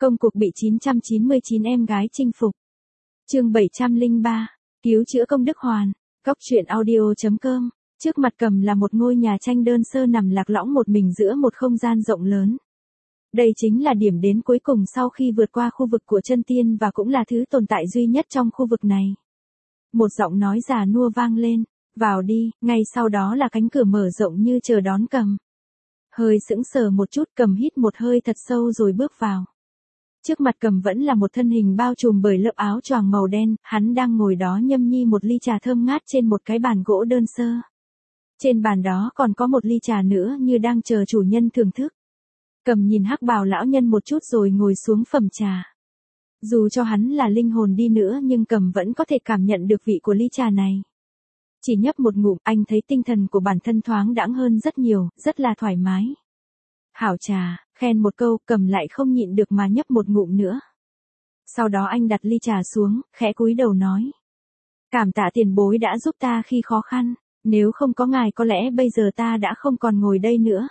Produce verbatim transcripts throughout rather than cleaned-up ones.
Công cuộc bị chín trăm chín mươi chín em gái chinh phục. Chương bảy trăm lẻ ba, cứu chữa công đức hoàn. Góc truyện audio chấm com. Trước mặt Cầm là một ngôi nhà tranh đơn sơ nằm lạc lõng một mình giữa một không gian rộng lớn. Đây chính là điểm đến cuối cùng sau khi vượt qua khu vực của chân tiên và cũng là thứ tồn tại duy nhất trong khu vực này. Một giọng nói già nua vang lên, vào đi, ngay sau đó là cánh cửa mở rộng như chờ đón Cầm. Hơi sững sờ một chút, Cầm hít một hơi thật sâu rồi bước vào. Trước mặt Cầm vẫn là một thân hình bao trùm bởi lớp áo choàng màu đen, hắn đang ngồi đó nhâm nhi một ly trà thơm ngát trên một cái bàn gỗ đơn sơ. Trên bàn đó còn có một ly trà nữa như đang chờ chủ nhân thưởng thức. Cầm nhìn hắc bào lão nhân một chút rồi ngồi xuống phẩm trà. Dù cho hắn là linh hồn đi nữa nhưng Cầm vẫn có thể cảm nhận được vị của ly trà này. Chỉ nhấp một ngụm, anh thấy tinh thần của bản thân thoáng đãng hơn rất nhiều, rất là thoải mái. Hảo trà, khen một câu, Cầm lại không nhịn được mà nhấp một ngụm nữa. Sau đó anh đặt ly trà xuống, khẽ cúi đầu nói. Cảm tạ tiền bối đã giúp ta khi khó khăn, nếu không có ngài có lẽ bây giờ ta đã không còn ngồi đây nữa.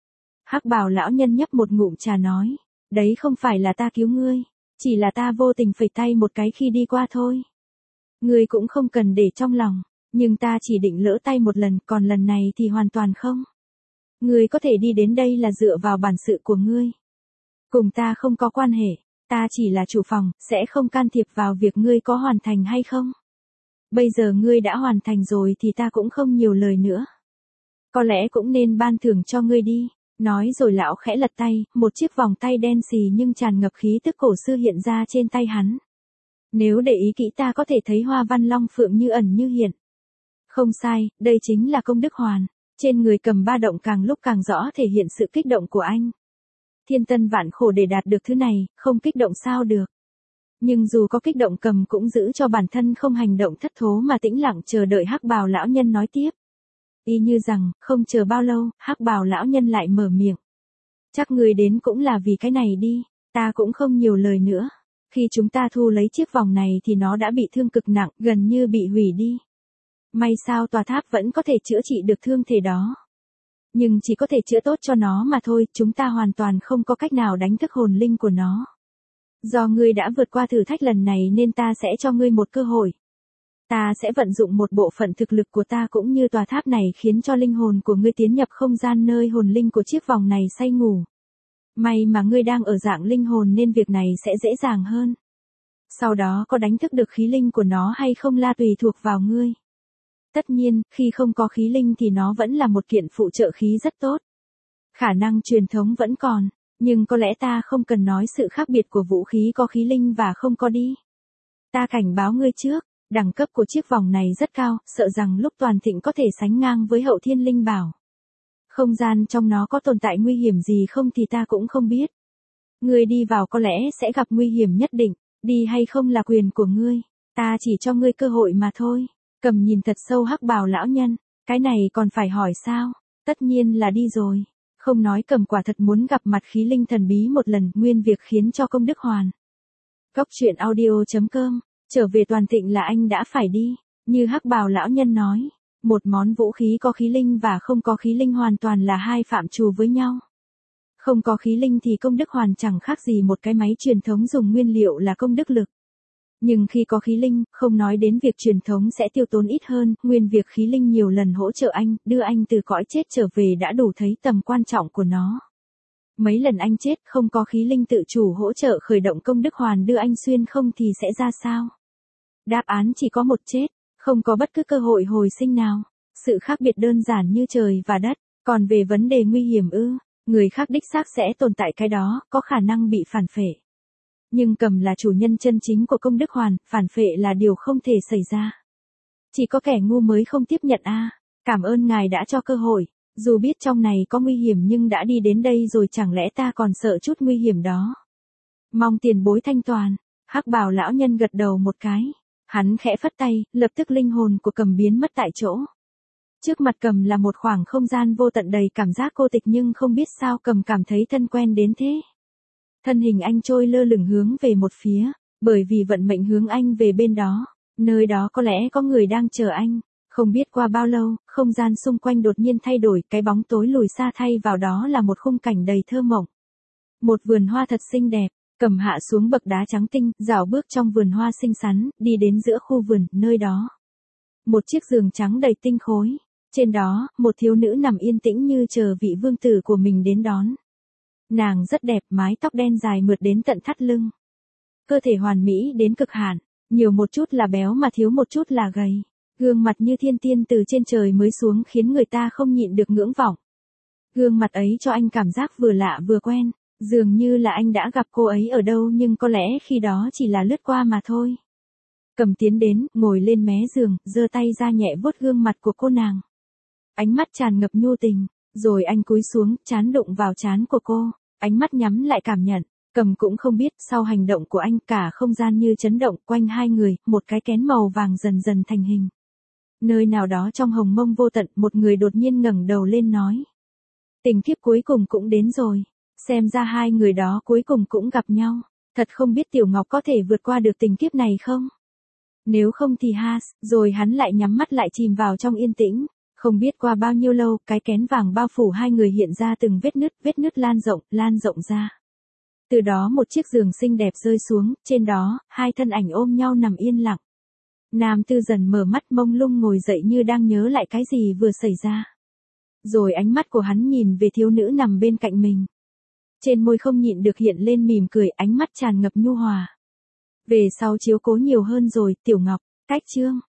Hắc bào lão nhân nhấp một ngụm trà nói, đấy không phải là ta cứu ngươi, chỉ là ta vô tình phẩy tay một cái khi đi qua thôi. Ngươi cũng không cần để trong lòng, nhưng ta chỉ định lỡ tay một lần, còn lần này thì hoàn toàn không. Ngươi có thể đi đến đây là dựa vào bản sự của ngươi. Cùng ta không có quan hệ, ta chỉ là chủ phòng, sẽ không can thiệp vào việc ngươi có hoàn thành hay không. Bây giờ ngươi đã hoàn thành rồi thì ta cũng không nhiều lời nữa. Có lẽ cũng nên ban thưởng cho ngươi đi. Nói rồi lão khẽ lật tay, một chiếc vòng tay đen xì nhưng tràn ngập khí tức cổ xưa hiện ra trên tay hắn. Nếu để ý kỹ ta có thể thấy hoa văn long phượng như ẩn như hiện. Không sai, đây chính là công đức hoàn. Trên người Cầm ba động càng lúc càng rõ thể hiện sự kích động của anh. Thiên tân vạn khổ để đạt được thứ này, không kích động sao được. Nhưng dù có kích động Cầm cũng giữ cho bản thân không hành động thất thố mà tĩnh lặng chờ đợi hắc bào lão nhân nói tiếp. Y như rằng, không chờ bao lâu, hắc bào lão nhân lại mở miệng. Chắc người đến cũng là vì cái này đi, ta cũng không nhiều lời nữa. Khi chúng ta thu lấy chiếc vòng này thì nó đã bị thương cực nặng, gần như bị hủy đi. May sao tòa tháp vẫn có thể chữa trị được thương thể đó. Nhưng chỉ có thể chữa tốt cho nó mà thôi, chúng ta hoàn toàn không có cách nào đánh thức hồn linh của nó. Do ngươi đã vượt qua thử thách lần này nên ta sẽ cho ngươi một cơ hội. Ta sẽ vận dụng một bộ phận thực lực của ta cũng như tòa tháp này khiến cho linh hồn của ngươi tiến nhập không gian nơi hồn linh của chiếc vòng này say ngủ. May mà ngươi đang ở dạng linh hồn nên việc này sẽ dễ dàng hơn. Sau đó có đánh thức được khí linh của nó hay không là tùy thuộc vào ngươi. Tất nhiên, khi không có khí linh thì nó vẫn là một kiện phụ trợ khí rất tốt. Khả năng truyền thống vẫn còn, nhưng có lẽ ta không cần nói sự khác biệt của vũ khí có khí linh và không có đi. Ta cảnh báo ngươi trước. Đẳng cấp của chiếc vòng này rất cao, sợ rằng lúc toàn thịnh có thể sánh ngang với hậu thiên linh bảo. Không gian trong nó có tồn tại nguy hiểm gì không thì ta cũng không biết. Ngươi đi vào có lẽ sẽ gặp nguy hiểm nhất định, đi hay không là quyền của ngươi, ta chỉ cho ngươi cơ hội mà thôi. Cầm nhìn thật sâu hắc bào lão nhân, cái này còn phải hỏi sao, tất nhiên là đi rồi. Không nói Cầm quả thật muốn gặp mặt khí linh thần bí một lần, nguyên việc khiến cho công đức hoàn. Góc truyện audio chấm com. Trở về toàn thịnh là anh đã phải đi, như hắc bào lão nhân nói, một món vũ khí có khí linh và không có khí linh hoàn toàn là hai phạm trù với nhau. Không có khí linh thì công đức hoàn chẳng khác gì một cái máy truyền thống dùng nguyên liệu là công đức lực. Nhưng khi có khí linh, không nói đến việc truyền thống sẽ tiêu tốn ít hơn, nguyên việc khí linh nhiều lần hỗ trợ anh, đưa anh từ cõi chết trở về đã đủ thấy tầm quan trọng của nó. Mấy lần anh chết không có khí linh tự chủ hỗ trợ khởi động công đức hoàn đưa anh xuyên không thì sẽ ra sao? Đáp án chỉ có một chết, không có bất cứ cơ hội hồi sinh nào. Sự khác biệt đơn giản như trời và đất, còn về vấn đề nguy hiểm ư, người khác đích xác sẽ tồn tại cái đó, có khả năng bị phản phệ. Nhưng Cầm là chủ nhân chân chính của công đức hoàn, phản phệ là điều không thể xảy ra. Chỉ có kẻ ngu mới không tiếp nhận a. À, cảm ơn ngài đã cho cơ hội, dù biết trong này có nguy hiểm nhưng đã đi đến đây rồi chẳng lẽ ta còn sợ chút nguy hiểm đó. Mong tiền bối thanh toàn, hắc bào lão nhân gật đầu một cái. Hắn khẽ phất tay, lập tức linh hồn của Cầm biến mất tại chỗ. Trước mặt Cầm là một khoảng không gian vô tận đầy cảm giác cô tịch nhưng không biết sao Cầm cảm thấy thân quen đến thế. Thân hình anh trôi lơ lửng hướng về một phía, bởi vì vận mệnh hướng anh về bên đó, nơi đó có lẽ có người đang chờ anh. Không biết qua bao lâu, không gian xung quanh đột nhiên thay đổi, cái bóng tối lùi xa thay vào đó là một khung cảnh đầy thơ mộng. Một vườn hoa thật xinh đẹp. Cầm hạ xuống bậc đá trắng tinh, dạo bước trong vườn hoa xinh xắn, đi đến giữa khu vườn, nơi đó. Một chiếc giường trắng đầy tinh khối. Trên đó, một thiếu nữ nằm yên tĩnh như chờ vị vương tử của mình đến đón. Nàng rất đẹp, mái tóc đen dài mượt đến tận thắt lưng. Cơ thể hoàn mỹ đến cực hạn, nhiều một chút là béo mà thiếu một chút là gầy. Gương mặt như thiên tiên từ trên trời mới xuống khiến người ta không nhịn được ngưỡng vọng. Gương mặt ấy cho anh cảm giác vừa lạ vừa quen, dường như là anh đã gặp cô ấy ở đâu nhưng có lẽ khi đó chỉ là lướt qua mà thôi. Cầm tiến đến, ngồi lên mé giường, giơ tay ra nhẹ vuốt gương mặt của cô nàng. Ánh mắt tràn ngập nhu tình, rồi anh cúi xuống, trán đụng vào trán của cô, ánh mắt nhắm lại cảm nhận. Cầm cũng không biết, sau hành động của anh cả không gian như chấn động, quanh hai người, một cái kén màu vàng dần dần thành hình. Nơi nào đó trong hồng mông vô tận, một người đột nhiên ngẩng đầu lên nói. Tình kiếp cuối cùng cũng đến rồi, xem ra hai người đó cuối cùng cũng gặp nhau, thật không biết Tiểu Ngọc có thể vượt qua được tình kiếp này không? Nếu không thì ha, rồi hắn lại nhắm mắt lại chìm vào trong yên tĩnh. Không biết qua bao nhiêu lâu, cái kén vàng bao phủ hai người hiện ra từng vết nứt, vết nứt lan rộng, lan rộng ra. Từ đó một chiếc giường xinh đẹp rơi xuống, trên đó, hai thân ảnh ôm nhau nằm yên lặng. Nam Tư dần mở mắt mông lung ngồi dậy như đang nhớ lại cái gì vừa xảy ra. Rồi ánh mắt của hắn nhìn về thiếu nữ nằm bên cạnh mình. Trên môi không nhịn được hiện lên mỉm cười, ánh mắt tràn ngập nhu hòa. Về sau chiếu cố nhiều hơn rồi, Tiểu Ngọc, cách chương.